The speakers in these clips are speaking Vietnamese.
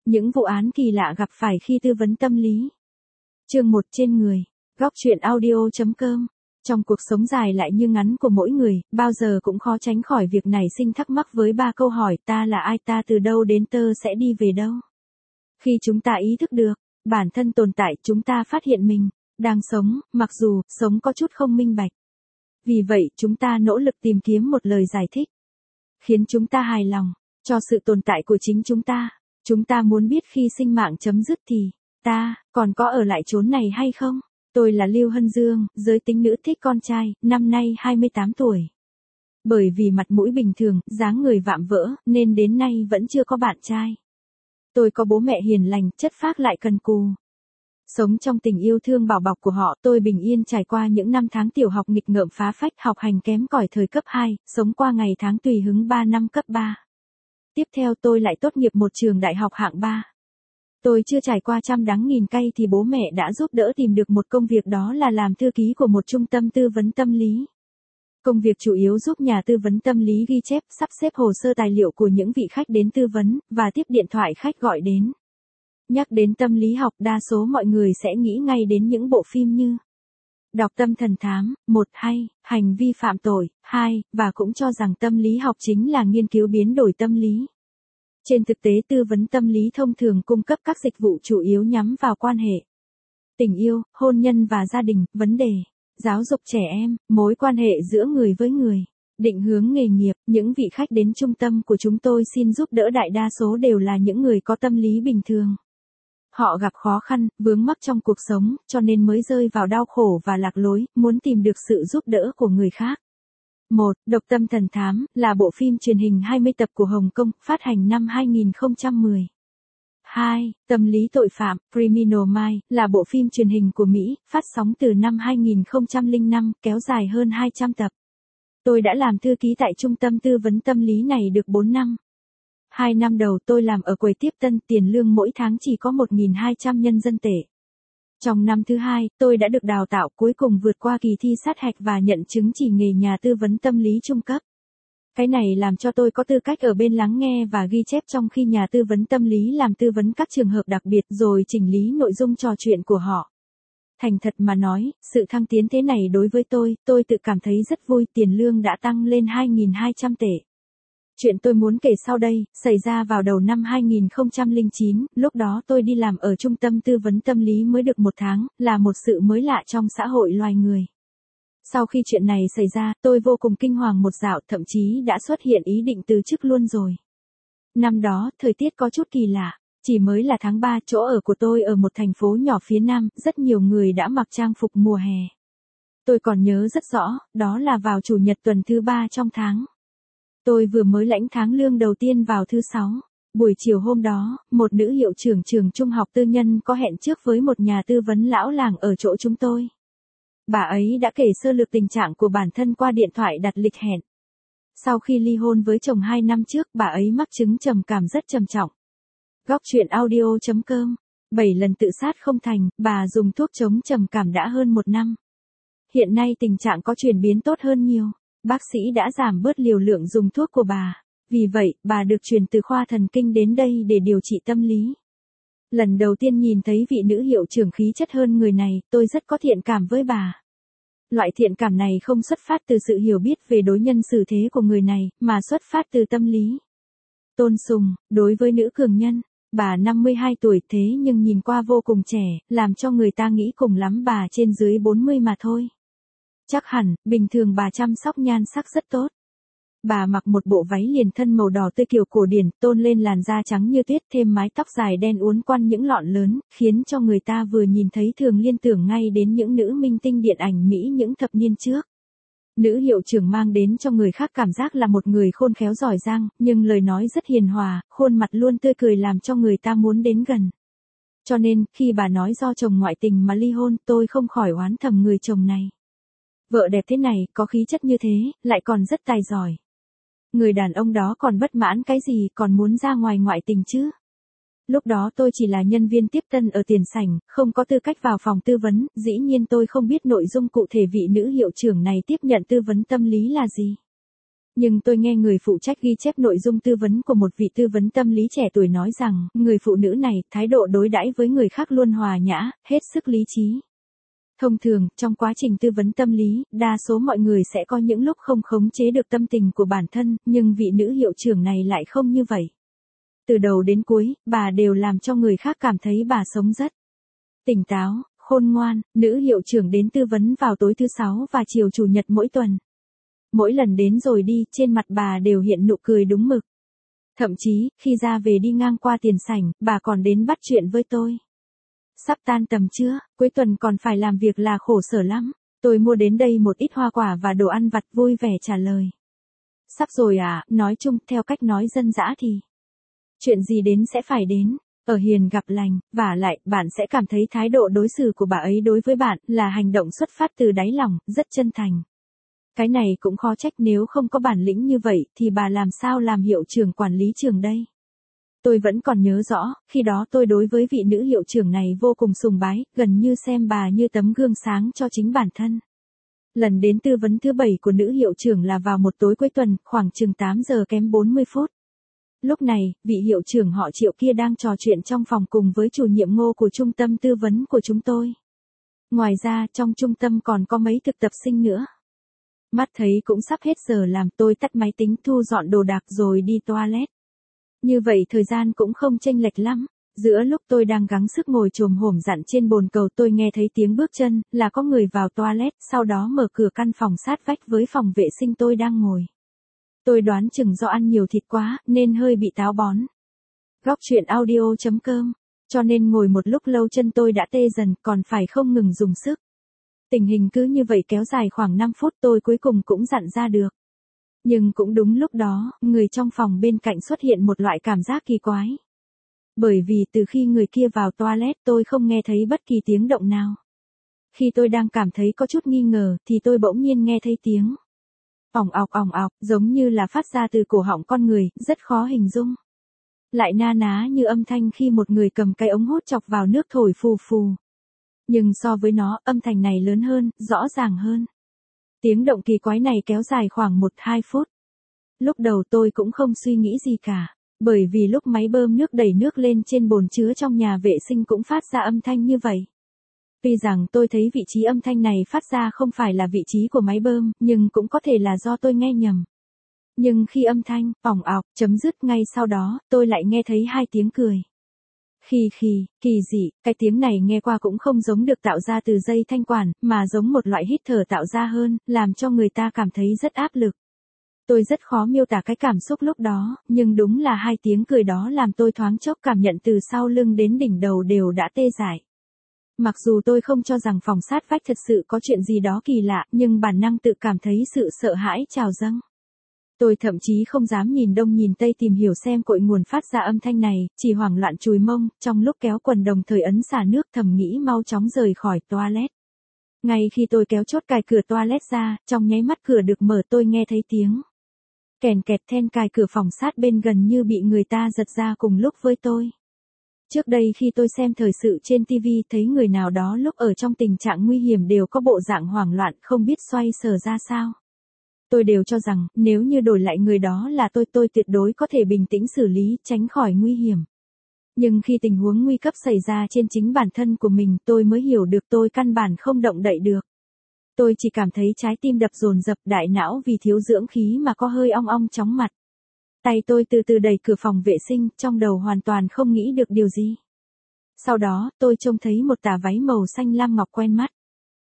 Những vụ án kỳ lạ gặp phải khi tư vấn tâm lý. Chương 1 trên người. Góc truyện audio.com. Trong cuộc sống dài lại như ngắn của mỗi người, bao giờ cũng khó tránh khỏi việc nảy sinh thắc mắc với 3 câu hỏi: ta là ai, ta từ đâu đến, tơ sẽ đi về đâu. Khi chúng ta ý thức được bản thân tồn tại, chúng ta phát hiện mình đang sống, mặc dù sống có chút không minh bạch. Vì vậy, chúng ta nỗ lực tìm kiếm một lời giải thích khiến chúng ta hài lòng cho sự tồn tại của chính chúng ta. Chúng ta muốn biết khi sinh mạng chấm dứt thì ta còn có ở lại chốn này hay không? Tôi là Lưu Hân Dương, giới tính nữ, thích con trai, năm nay 28 tuổi. Bởi vì mặt mũi bình thường, dáng người vạm vỡ, nên đến nay vẫn chưa có bạn trai. Tôi có bố mẹ hiền lành, chất phác lại cần cù. Sống trong tình yêu thương bảo bọc của họ, tôi bình yên trải qua những năm tháng tiểu học nghịch ngợm phá phách, học hành kém cỏi thời cấp 2, sống qua ngày tháng tùy hứng 3 năm cấp 3. Tiếp theo tôi lại tốt nghiệp một trường đại học hạng 3. Tôi chưa trải qua trăm đắng nghìn cay thì bố mẹ đã giúp đỡ tìm được một công việc, đó là làm thư ký của một trung tâm tư vấn tâm lý. Công việc chủ yếu giúp nhà tư vấn tâm lý ghi chép, sắp xếp hồ sơ tài liệu của những vị khách đến tư vấn, và tiếp điện thoại khách gọi đến. Nhắc đến tâm lý học, đa số mọi người sẽ nghĩ ngay đến những bộ phim như Đọc tâm thần thám, 1 hay Hành vi phạm tội, 2, và cũng cho rằng tâm lý học chính là nghiên cứu biến đổi tâm lý. Trên thực tế, tư vấn tâm lý thông thường cung cấp các dịch vụ chủ yếu nhắm vào quan hệ tình yêu, hôn nhân và gia đình, vấn đề giáo dục trẻ em, mối quan hệ giữa người với người, định hướng nghề nghiệp. Những vị khách đến trung tâm của chúng tôi xin giúp đỡ đại đa số đều là những người có tâm lý bình thường. Họ gặp khó khăn, vướng mắc trong cuộc sống, cho nên mới rơi vào đau khổ và lạc lối, muốn tìm được sự giúp đỡ của người khác. 1. Độc tâm thần thám, là bộ phim truyền hình 20 tập của Hồng Kông, phát hành năm 2010. 2. Tâm lý tội phạm, Criminal Minds, là bộ phim truyền hình của Mỹ, phát sóng từ năm 2005, kéo dài hơn 200 tập. Tôi đã làm thư ký tại trung tâm tư vấn tâm lý này được 4 năm. 2 năm đầu tôi làm ở quầy tiếp tân, tiền lương mỗi tháng chỉ có 1.200 nhân dân tệ. Trong năm thứ 2, tôi đã được đào tạo, cuối cùng vượt qua kỳ thi sát hạch và nhận chứng chỉ nghề nhà tư vấn tâm lý trung cấp. Cái này làm cho tôi có tư cách ở bên lắng nghe và ghi chép trong khi nhà tư vấn tâm lý làm tư vấn các trường hợp đặc biệt, rồi chỉnh lý nội dung trò chuyện của họ. Thành thật mà nói, sự thăng tiến thế này đối với tôi tự cảm thấy rất vui. Tiền lương đã tăng lên 2.200 tệ. Chuyện tôi muốn kể sau đây, xảy ra vào đầu năm 2009, lúc đó tôi đi làm ở trung tâm tư vấn tâm lý mới được 1 tháng, là một sự mới lạ trong xã hội loài người. Sau khi chuyện này xảy ra, tôi vô cùng kinh hoàng một dạo, thậm chí đã xuất hiện ý định từ chức luôn rồi. Năm đó, thời tiết có chút kỳ lạ. Chỉ mới là tháng 3, chỗ ở của tôi ở một thành phố nhỏ phía Nam, rất nhiều người đã mặc trang phục mùa hè. Tôi còn nhớ rất rõ, đó là vào chủ nhật tuần thứ 3 trong tháng. Tôi vừa mới lãnh tháng lương đầu tiên vào thứ 6. Buổi chiều hôm đó, một nữ hiệu trưởng trường trung học tư nhân có hẹn trước với một nhà tư vấn lão làng ở chỗ chúng tôi. Bà ấy đã kể sơ lược tình trạng của bản thân qua điện thoại, đặt lịch hẹn. Sau khi ly hôn với chồng 2 năm trước, bà ấy mắc chứng trầm cảm rất trầm trọng. Góc truyện audio.com. 7 lần tự sát không thành, bà dùng thuốc chống trầm cảm đã hơn 1 năm. Hiện nay tình trạng có chuyển biến tốt hơn nhiều. Bác sĩ đã giảm bớt liều lượng dùng thuốc của bà. Vì vậy, bà được chuyển từ khoa thần kinh đến đây để điều trị tâm lý. Lần đầu tiên nhìn thấy vị nữ hiệu trưởng khí chất hơn người này, tôi rất có thiện cảm với bà. Loại thiện cảm này không xuất phát từ sự hiểu biết về đối nhân xử thế của người này, mà xuất phát từ tâm lý tôn sùng đối với nữ cường nhân. Bà 52 tuổi thế nhưng nhìn qua vô cùng trẻ, làm cho người ta nghĩ cùng lắm bà trên dưới 40 mà thôi. Chắc hẳn, bình thường bà chăm sóc nhan sắc rất tốt. Bà mặc một bộ váy liền thân màu đỏ tươi kiểu cổ điển, tôn lên làn da trắng như tuyết, thêm mái tóc dài đen uốn quăn những lọn lớn, khiến cho người ta vừa nhìn thấy thường liên tưởng ngay đến những nữ minh tinh điện ảnh Mỹ những thập niên trước. Nữ hiệu trưởng mang đến cho người khác cảm giác là một người khôn khéo giỏi giang, nhưng lời nói rất hiền hòa, khuôn mặt luôn tươi cười làm cho người ta muốn đến gần. Cho nên, khi bà nói do chồng ngoại tình mà ly hôn, tôi không khỏi oán thầm người chồng này. Vợ đẹp thế này, có khí chất như thế, lại còn rất tài giỏi. Người đàn ông đó còn bất mãn cái gì, còn muốn ra ngoài ngoại tình chứ? Lúc đó tôi chỉ là nhân viên tiếp tân ở tiền sảnh, không có tư cách vào phòng tư vấn, dĩ nhiên tôi không biết nội dung cụ thể vị nữ hiệu trưởng này tiếp nhận tư vấn tâm lý là gì. Nhưng tôi nghe người phụ trách ghi chép nội dung tư vấn của một vị tư vấn tâm lý trẻ tuổi nói rằng, người phụ nữ này, thái độ đối đãi với người khác luôn hòa nhã, hết sức lý trí. Thông thường, trong quá trình tư vấn tâm lý, đa số mọi người sẽ có những lúc không khống chế được tâm tình của bản thân, nhưng vị nữ hiệu trưởng này lại không như vậy. Từ đầu đến cuối, bà đều làm cho người khác cảm thấy bà sống rất tỉnh táo, khôn ngoan. Nữ hiệu trưởng đến tư vấn vào tối thứ Sáu và chiều Chủ nhật mỗi tuần. Mỗi lần đến rồi đi, trên mặt bà đều hiện nụ cười đúng mực. Thậm chí, khi ra về đi ngang qua tiền sảnh, bà còn đến bắt chuyện với tôi. Sắp tan tầm chưa, cuối tuần còn phải làm việc là khổ sở lắm. Tôi mua đến đây một ít hoa quả và đồ ăn vặt, vui vẻ trả lời. Sắp rồi à, nói chung, theo cách nói dân dã thì chuyện gì đến sẽ phải đến, ở hiền gặp lành, vả lại, bạn sẽ cảm thấy thái độ đối xử của bà ấy đối với bạn là hành động xuất phát từ đáy lòng, rất chân thành. Cái này cũng khó trách, nếu không có bản lĩnh như vậy thì bà làm sao làm hiệu trưởng quản lý trường đây. Tôi vẫn còn nhớ rõ, khi đó tôi đối với vị nữ hiệu trưởng này vô cùng sùng bái, gần như xem bà như tấm gương sáng cho chính bản thân. Lần đến tư vấn thứ 7 của nữ hiệu trưởng là vào một tối cuối tuần, khoảng chừng 8 giờ kém 40 phút. Lúc này, vị hiệu trưởng họ Triệu kia đang trò chuyện trong phòng cùng với chủ nhiệm Ngô của trung tâm tư vấn của chúng tôi. Ngoài ra, trong trung tâm còn có mấy thực tập sinh nữa. Mắt thấy cũng sắp hết giờ làm, tôi tắt máy tính thu dọn đồ đạc rồi đi toilet. Như vậy thời gian cũng không chênh lệch lắm. Giữa lúc tôi đang gắng sức ngồi chồm hổm dặn trên bồn cầu, tôi nghe thấy tiếng bước chân, là có người vào toilet, sau đó mở cửa căn phòng sát vách với phòng vệ sinh tôi đang ngồi. Tôi đoán chừng do ăn nhiều thịt quá, nên hơi bị táo bón. Góc truyện audio.com, cho nên ngồi một lúc lâu chân tôi đã tê dần, còn phải không ngừng dùng sức. Tình hình cứ như vậy kéo dài khoảng 5 phút, tôi cuối cùng cũng dặn ra được. Nhưng cũng đúng lúc đó, người trong phòng bên cạnh xuất hiện một loại cảm giác kỳ quái. Bởi vì từ khi người kia vào toilet tôi không nghe thấy bất kỳ tiếng động nào. Khi tôi đang cảm thấy có chút nghi ngờ thì tôi bỗng nhiên nghe thấy tiếng ỏng ọc, giống như là phát ra từ cổ họng con người, rất khó hình dung. Lại na ná như âm thanh khi một người cầm cái ống hút chọc vào nước thổi phù phù. Nhưng so với nó, âm thanh này lớn hơn, rõ ràng hơn. Tiếng động kỳ quái này kéo dài khoảng 1-2 phút. Lúc đầu tôi cũng không suy nghĩ gì cả, bởi vì lúc máy bơm nước đẩy nước lên trên bồn chứa trong nhà vệ sinh cũng phát ra âm thanh như vậy. Tuy rằng tôi thấy vị trí âm thanh này phát ra không phải là vị trí của máy bơm, nhưng cũng có thể là do tôi nghe nhầm. Nhưng khi âm thanh ỏng ọc chấm dứt, ngay sau đó, tôi lại nghe thấy 2 tiếng cười. Kỳ dị, cái tiếng này nghe qua cũng không giống được tạo ra từ dây thanh quản, mà giống một loại hít thở tạo ra hơn, làm cho người ta cảm thấy rất áp lực. Tôi rất khó miêu tả cái cảm xúc lúc đó, nhưng đúng là 2 tiếng cười đó làm tôi thoáng chốc cảm nhận từ sau lưng đến đỉnh đầu đều đã tê dại. Mặc dù tôi không cho rằng phòng sát vách thật sự có chuyện gì đó kỳ lạ, nhưng bản năng tự cảm thấy sự sợ hãi trào dâng. Tôi thậm chí không dám nhìn đông nhìn tây tìm hiểu xem cội nguồn phát ra âm thanh này, chỉ hoảng loạn chùi mông, trong lúc kéo quần đồng thời ấn xả nước, thầm nghĩ mau chóng rời khỏi toilet. Ngay khi tôi kéo chốt cài cửa toilet ra, trong nháy mắt cửa được mở, tôi nghe thấy tiếng kèn kẹt then cài cửa phòng sát bên gần như bị người ta giật ra cùng lúc với tôi. Trước đây khi tôi xem thời sự trên TV thấy người nào đó lúc ở trong tình trạng nguy hiểm đều có bộ dạng hoảng loạn, không biết xoay sở ra sao. Tôi đều cho rằng, nếu như đổi lại người đó là tôi tuyệt đối có thể bình tĩnh xử lý, tránh khỏi nguy hiểm. Nhưng khi tình huống nguy cấp xảy ra trên chính bản thân của mình, tôi mới hiểu được tôi căn bản không động đậy được. Tôi chỉ cảm thấy trái tim đập dồn dập, đại não vì thiếu dưỡng khí mà có hơi ong ong chóng mặt. Tay tôi từ từ đẩy cửa phòng vệ sinh, trong đầu hoàn toàn không nghĩ được điều gì. Sau đó, tôi trông thấy một tà váy màu xanh lam ngọc quen mắt.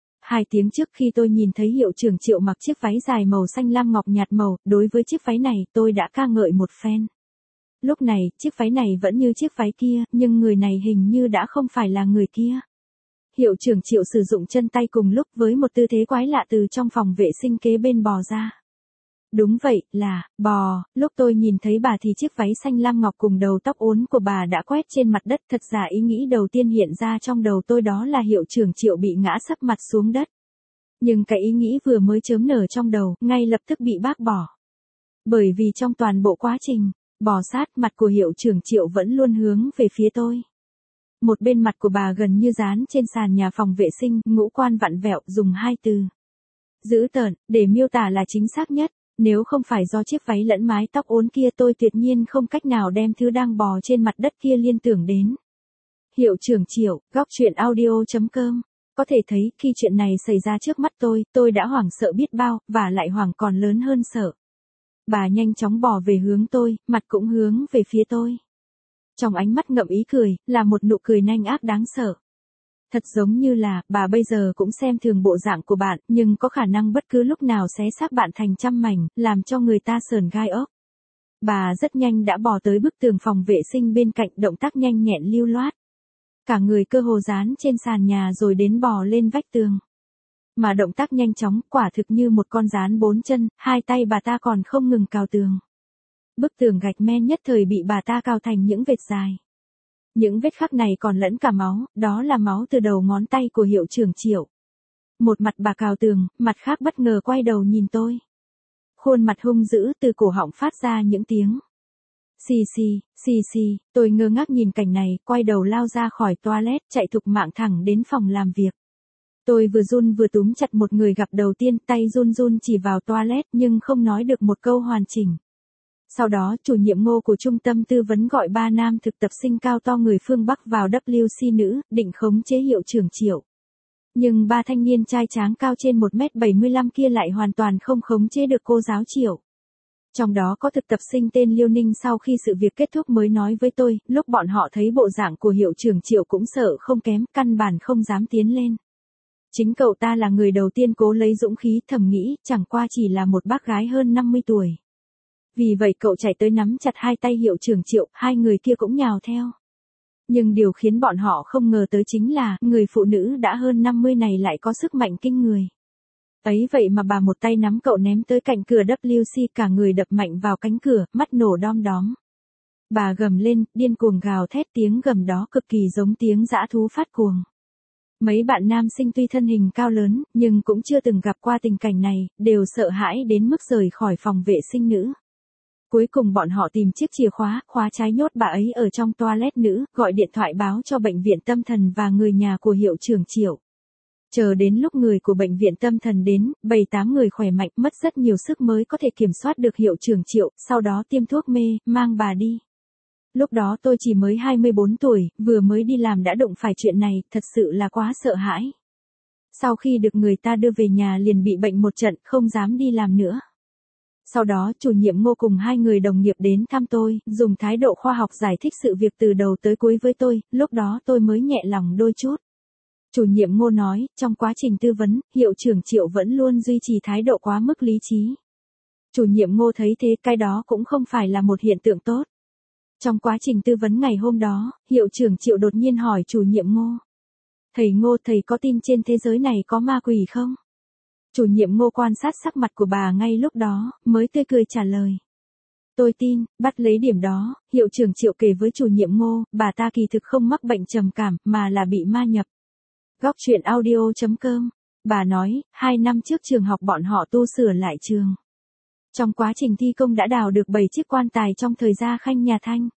2 tiếng trước khi tôi nhìn thấy hiệu trưởng Triệu mặc chiếc váy dài màu xanh lam ngọc nhạt màu, đối với chiếc váy này tôi đã ca ngợi một phen. Lúc này, chiếc váy này vẫn như chiếc váy kia, nhưng người này hình như đã không phải là người kia. Hiệu trưởng Triệu sử dụng chân tay cùng lúc với một tư thế quái lạ từ trong phòng vệ sinh kế bên bò ra. Đúng vậy, là bò. Lúc tôi nhìn thấy bà thì chiếc váy xanh lam ngọc cùng đầu tóc uốn của bà đã quét trên mặt đất. Thật ra ý nghĩ đầu tiên hiện ra trong đầu tôi đó là hiệu trưởng Triệu bị ngã sấp mặt xuống đất. Nhưng cái ý nghĩ vừa mới chớm nở trong đầu, ngay lập tức bị bác bỏ. Bởi vì trong toàn bộ quá trình bò sát, mặt của hiệu trưởng Triệu vẫn luôn hướng về phía tôi. Một bên mặt của bà gần như dán trên sàn nhà phòng vệ sinh, ngũ quan vặn vẹo, dùng 2 từ dữ tợn để miêu tả là chính xác nhất. Nếu không phải do chiếc váy lẫn mái tóc uốn kia tôi tuyệt nhiên không cách nào đem thứ đang bò trên mặt đất kia liên tưởng đến. Hiệu trưởng Triệu, góc truyện audio.com. Có thể thấy khi chuyện này xảy ra trước mắt tôi đã hoảng sợ biết bao, và lại hoảng còn lớn hơn sợ. Bà nhanh chóng bò về hướng tôi, mặt cũng hướng về phía tôi. Trong ánh mắt ngậm ý cười, là một nụ cười nanh ác đáng sợ. Thật giống như là, bà bây giờ cũng xem thường bộ dạng của bạn, nhưng có khả năng bất cứ lúc nào xé xác bạn thành trăm mảnh, làm cho người ta sờn gai ốc. Bà rất nhanh đã bò tới bức tường phòng vệ sinh bên cạnh, động tác nhanh nhẹn lưu loát. Cả người cơ hồ dán trên sàn nhà rồi đến bò lên vách tường. Mà động tác nhanh chóng, quả thực như một con gián bốn chân, hai tay bà ta còn không ngừng cào tường. Bức tường gạch men nhất thời bị bà ta cào thành những vệt dài. Những vết khắc này còn lẫn cả máu, đó là máu từ đầu ngón tay của hiệu trưởng Triệu. Một mặt bà cào tường, mặt khác bất ngờ quay đầu nhìn tôi. Khuôn mặt hung dữ, từ cổ họng phát ra những tiếng. Xì xì, xì xì, tôi ngơ ngác nhìn cảnh này, quay đầu lao ra khỏi toilet, chạy thục mạng thẳng đến phòng làm việc. Tôi vừa run vừa túm chặt một người gặp đầu tiên, tay run run chỉ vào toilet nhưng không nói được một câu hoàn chỉnh. Sau đó, chủ nhiệm Ngô của trung tâm tư vấn gọi 3 nam thực tập sinh cao to người phương Bắc vào WC nữ, định khống chế hiệu trưởng Triệu. Nhưng 3 thanh niên trai tráng cao trên 1m75 kia lại hoàn toàn không khống chế được cô giáo Triệu. Trong đó có thực tập sinh tên Liêu Ninh, sau khi sự việc kết thúc mới nói với tôi, lúc bọn họ thấy bộ dạng của hiệu trưởng Triệu cũng sợ không kém, căn bản không dám tiến lên. Chính cậu ta là người đầu tiên cố lấy dũng khí, thầm nghĩ, chẳng qua chỉ là một bác gái hơn 50 tuổi. Vì vậy cậu chạy tới nắm chặt hai tay hiệu trưởng Triệu, hai người kia cũng nhào theo. Nhưng điều khiến bọn họ không ngờ tới chính là, người phụ nữ đã hơn 50 này lại có sức mạnh kinh người. Ấy vậy mà bà một tay nắm cậu ném tới cạnh cửa WC, cả người đập mạnh vào cánh cửa, mắt nổ đom đóm. Bà gầm lên, điên cuồng gào thét, tiếng gầm đó cực kỳ giống tiếng dã thú phát cuồng. Mấy bạn nam sinh tuy thân hình cao lớn, nhưng cũng chưa từng gặp qua tình cảnh này, đều sợ hãi đến mức rời khỏi phòng vệ sinh nữ. Cuối cùng bọn họ tìm chiếc chìa khóa, khóa trái nhốt bà ấy ở trong toilet nữ, gọi điện thoại báo cho bệnh viện tâm thần và người nhà của hiệu trưởng Triệu. Chờ đến lúc người của bệnh viện tâm thần đến, 7-8 người khỏe mạnh, mất rất nhiều sức mới có thể kiểm soát được hiệu trưởng Triệu, sau đó tiêm thuốc mê, mang bà đi. Lúc đó tôi chỉ mới 24 tuổi, vừa mới đi làm đã đụng phải chuyện này, thật sự là quá sợ hãi. Sau khi được người ta đưa về nhà liền bị bệnh một trận, không dám đi làm nữa. Sau đó, chủ nhiệm Ngô cùng 2 người đồng nghiệp đến thăm tôi, dùng thái độ khoa học giải thích sự việc từ đầu tới cuối với tôi, lúc đó tôi mới nhẹ lòng đôi chút. Chủ nhiệm Ngô nói, trong quá trình tư vấn, hiệu trưởng Triệu vẫn luôn duy trì thái độ quá mức lý trí. Chủ nhiệm Ngô thấy thế, cái đó cũng không phải là một hiện tượng tốt. Trong quá trình tư vấn ngày hôm đó, hiệu trưởng Triệu đột nhiên hỏi chủ nhiệm Ngô. Thầy Ngô, thầy có tin trên thế giới này có ma quỷ không? Chủ nhiệm Ngô quan sát sắc mặt của bà ngay lúc đó, mới tươi cười trả lời. Tôi tin, bắt lấy điểm đó, hiệu trưởng Triệu kể với chủ nhiệm Ngô, bà ta kỳ thực không mắc bệnh trầm cảm, mà là bị ma nhập. Góc truyện audio.com. Bà nói, 2 năm trước trường học bọn họ tu sửa lại trường. Trong quá trình thi công đã đào được 7 chiếc quan tài trong thời gia khanh nhà Thanh.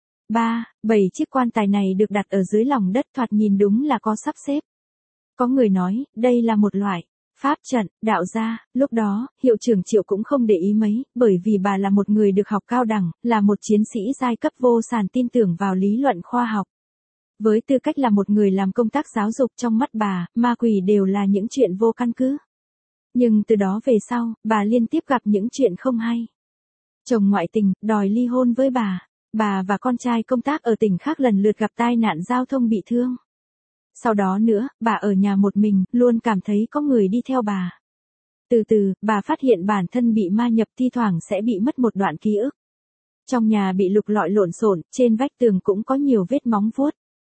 7 chiếc quan tài này được đặt ở dưới lòng đất, thoạt nhìn đúng là có sắp xếp. Có người nói, đây là một loại pháp trận, đạo gia. Lúc đó, hiệu trưởng Triệu cũng không để ý mấy, bởi vì bà là một người được học cao đẳng, là một chiến sĩ giai cấp vô sàn, tin tưởng vào lý luận khoa học. Với tư cách là một người làm công tác giáo dục, trong mắt bà, ma quỷ đều là những chuyện vô căn cứ. Nhưng từ đó về sau, bà liên tiếp gặp những chuyện không hay. Chồng ngoại tình, đòi ly hôn với bà và con trai công tác ở tỉnh khác lần lượt gặp tai nạn giao thông bị thương. Sau đó nữa, bà ở nhà một mình, luôn cảm thấy có người đi theo bà. Từ từ, bà phát hiện bản thân bị ma nhập, thi thoảng sẽ bị mất một đoạn ký ức. Trong nhà bị lục lọi lộn xộn, trên vách tường cũng có nhiều vết móng vuốt.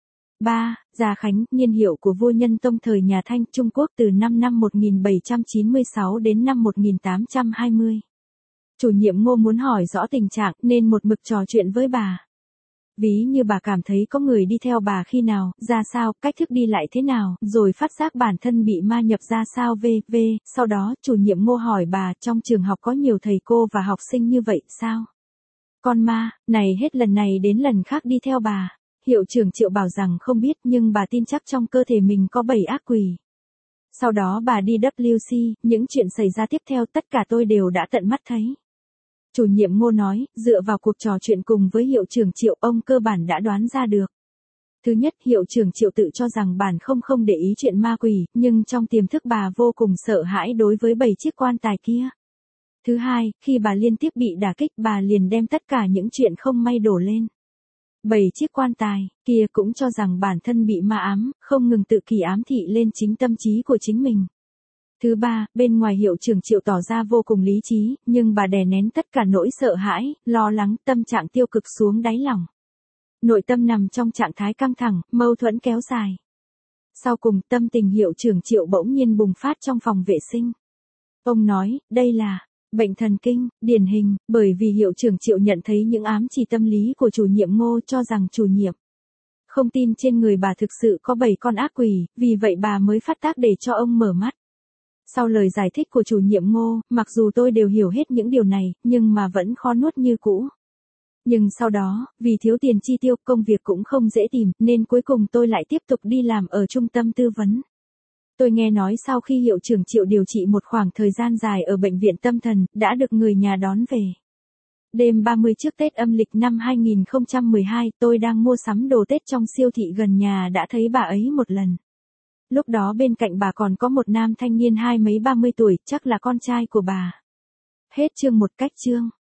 Gia Khánh, niên hiệu của vua Nhân Tông thời nhà Thanh, Trung Quốc từ năm 1796 đến năm 1820. Chủ nhiệm Ngô muốn hỏi rõ tình trạng nên một mực trò chuyện với bà. Ví như bà cảm thấy có người đi theo bà khi nào, ra sao, cách thức đi lại thế nào, rồi phát giác bản thân bị ma nhập ra sao v.v. Sau đó, chủ nhiệm Ngô hỏi bà, trong trường học có nhiều thầy cô và học sinh như vậy sao? Con ma, này hết lần này đến lần khác đi theo bà. Hiệu trưởng Triệu bảo rằng không biết, nhưng bà tin chắc trong cơ thể mình có 7 ác quỷ. Sau đó bà đi WC, những chuyện xảy ra tiếp theo tất cả tôi đều đã tận mắt thấy. Chủ nhiệm Ngô nói, dựa vào cuộc trò chuyện cùng với hiệu trưởng Triệu, ông cơ bản đã đoán ra được. Thứ nhất, hiệu trưởng Triệu tự cho rằng bản không để ý chuyện ma quỷ, nhưng trong tiềm thức bà vô cùng sợ hãi đối với 7 chiếc quan tài kia. Thứ hai, khi bà liên tiếp bị đả kích, bà liền đem tất cả những chuyện không may đổ lên 7 chiếc quan tài kia, cũng cho rằng bản thân bị ma ám, không ngừng tự kỷ ám thị lên chính tâm trí của chính mình. Thứ ba, bên ngoài hiệu trưởng Triệu tỏ ra vô cùng lý trí, nhưng bà đè nén tất cả nỗi sợ hãi, lo lắng, tâm trạng tiêu cực xuống đáy lòng. Nội tâm nằm trong trạng thái căng thẳng, mâu thuẫn kéo dài. Sau cùng, tâm tình hiệu trưởng Triệu bỗng nhiên bùng phát trong phòng vệ sinh. Ông nói, đây là bệnh thần kinh, điển hình, bởi vì hiệu trưởng Triệu nhận thấy những ám chỉ tâm lý của chủ nhiệm Ngô, cho rằng chủ nhiệm không tin trên người bà thực sự có 7 con ác quỷ, vì vậy bà mới phát tác để cho ông mở mắt. Sau lời giải thích của chủ nhiệm Ngô, mặc dù tôi đều hiểu hết những điều này, nhưng mà vẫn khó nuốt như cũ. Nhưng sau đó, vì thiếu tiền chi tiêu, công việc cũng không dễ tìm, nên cuối cùng tôi lại tiếp tục đi làm ở trung tâm tư vấn. Tôi nghe nói sau khi hiệu trưởng Triệu điều trị một khoảng thời gian dài ở bệnh viện tâm thần, đã được người nhà đón về. Đêm 30 trước Tết âm lịch năm 2012, tôi đang mua sắm đồ Tết trong siêu thị gần nhà đã thấy bà ấy một lần. Lúc đó bên cạnh bà còn có một nam thanh niên 20 mấy 30 tuổi, chắc là con trai của bà. Hết chương 1 cách chương.